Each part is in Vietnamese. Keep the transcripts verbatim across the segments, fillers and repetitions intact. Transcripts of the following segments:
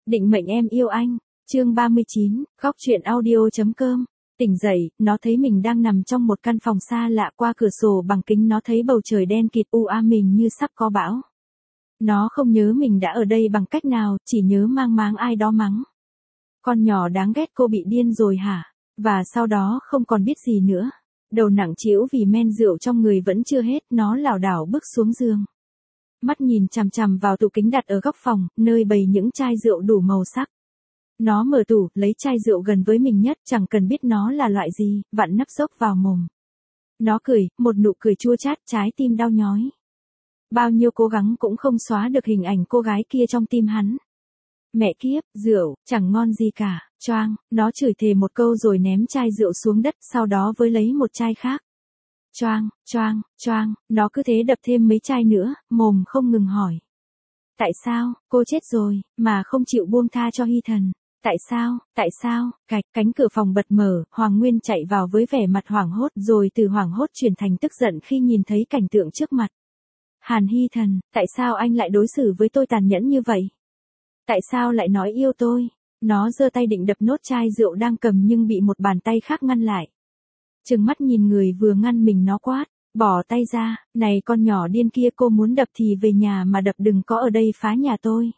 Định mệnh em yêu anh. Chương ba mươi chín, góc truyện audio chấm com. Tỉnh dậy, nó thấy mình đang nằm trong một căn phòng xa lạ, qua cửa sổ bằng kính nó thấy bầu trời đen kịt u ám mình như sắp có bão. Nó không nhớ mình đã ở đây bằng cách nào, chỉ nhớ mang máng ai đó mắng. Con nhỏ đáng ghét, cô bị điên rồi hả? Và sau đó không còn biết gì nữa. Đầu nặng trĩu vì men rượu trong người vẫn chưa hết, nó lảo đảo bước xuống giường. Mắt nhìn chằm chằm vào tủ kính đặt ở góc phòng, nơi bày những chai rượu đủ màu sắc. Nó mở tủ, lấy chai rượu gần với mình nhất, chẳng cần biết nó là loại gì, vặn nắp dốc vào mồm. Nó cười, một nụ cười chua chát, trái tim đau nhói. Bao nhiêu cố gắng cũng không xóa được hình ảnh cô gái kia trong tim hắn. Mẹ kiếp, rượu, chẳng ngon gì cả, choang, nó chửi thề một câu rồi ném chai rượu xuống đất, sau đó với lấy một chai khác. Choang, choang, choang, nó cứ thế đập thêm mấy chai nữa, mồm không ngừng hỏi. Tại sao, cô chết rồi, mà không chịu buông tha cho Hy Thần? Tại sao, tại sao, cạch, cánh cửa phòng bật mở, Hoàng Nguyên chạy vào với vẻ mặt hoảng hốt, rồi từ hoảng hốt chuyển thành tức giận khi nhìn thấy cảnh tượng trước mặt. Hàn Hy Thần, tại sao anh lại đối xử với tôi tàn nhẫn như vậy? Tại sao lại nói yêu tôi? Nó giơ tay định đập nốt chai rượu đang cầm nhưng bị một bàn tay khác ngăn lại. Trừng mắt nhìn người vừa ngăn mình, nó quát, bỏ tay ra, này con nhỏ điên kia, cô muốn đập thì về nhà mà đập, đừng có ở đây phá nhà tôi.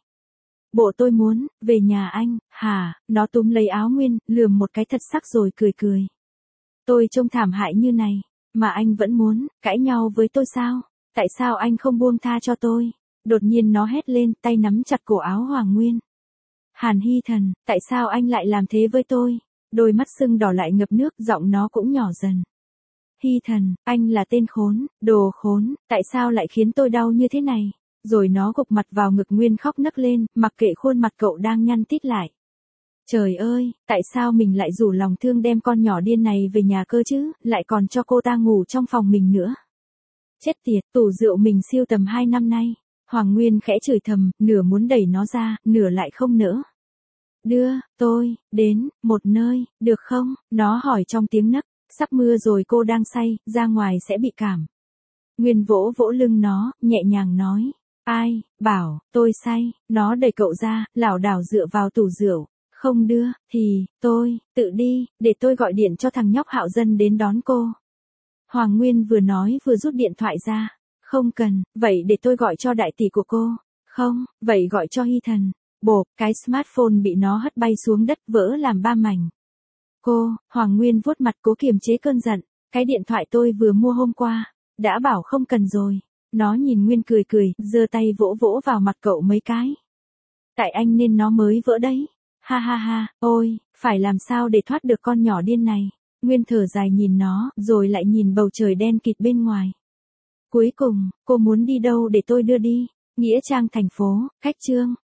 Bộ tôi muốn, về nhà anh, hả? Nó túm lấy áo Nguyên, lườm một cái thật sắc rồi cười cười. Tôi trông thảm hại như này, mà anh vẫn muốn, cãi nhau với tôi sao? Tại sao anh không buông tha cho tôi? Đột nhiên nó hét lên, tay nắm chặt cổ áo Hoàng Nguyên. Hàn Hy Thần, tại sao anh lại làm thế với tôi? Đôi mắt sưng đỏ lại ngập nước, giọng nó cũng nhỏ dần. Hy Thần, anh là tên khốn, đồ khốn, tại sao lại khiến tôi đau như thế này? Rồi nó gục mặt vào ngực Nguyên khóc nấc lên, mặc kệ khuôn mặt cậu đang nhăn tít lại. Trời ơi, tại sao mình lại rủ lòng thương đem con nhỏ điên này về nhà cơ chứ, lại còn cho cô ta ngủ trong phòng mình nữa. Chết tiệt, tủ rượu mình siêu tầm hai năm nay. Hoàng Nguyên khẽ chửi thầm, nửa muốn đẩy nó ra, nửa lại không nỡ. Đưa, tôi, đến, một nơi, được không? Nó hỏi trong tiếng nấc, sắp mưa rồi, cô đang say, ra ngoài sẽ bị cảm. Nguyên vỗ vỗ lưng nó, nhẹ nhàng nói. Ai, bảo, tôi say, nó đẩy cậu ra, lảo đảo dựa vào tủ rượu. Không đưa, thì, tôi, tự đi, để tôi gọi điện cho thằng nhóc Hạo Dân đến đón cô. Hoàng Nguyên vừa nói vừa rút điện thoại ra. Không cần, vậy để tôi gọi cho đại tỷ của cô. Không, vậy gọi cho Hy Thần. Bộp, cái smartphone bị nó hất bay xuống đất, vỡ làm ba mảnh. Cô, Hoàng Nguyên vuốt mặt cố kiềm chế cơn giận. Cái điện thoại tôi vừa mua hôm qua, đã bảo không cần rồi. Nó nhìn Nguyên cười cười, giơ tay vỗ vỗ vào mặt cậu mấy cái. Tại anh nên nó mới vỡ đấy. Ha ha ha, ôi, phải làm sao để thoát được con nhỏ điên này. Nguyên thở dài nhìn nó, rồi lại nhìn bầu trời đen kịt bên ngoài. Cuối cùng, cô muốn đi đâu để tôi đưa đi? Nghĩa Trang thành phố, cách Trương,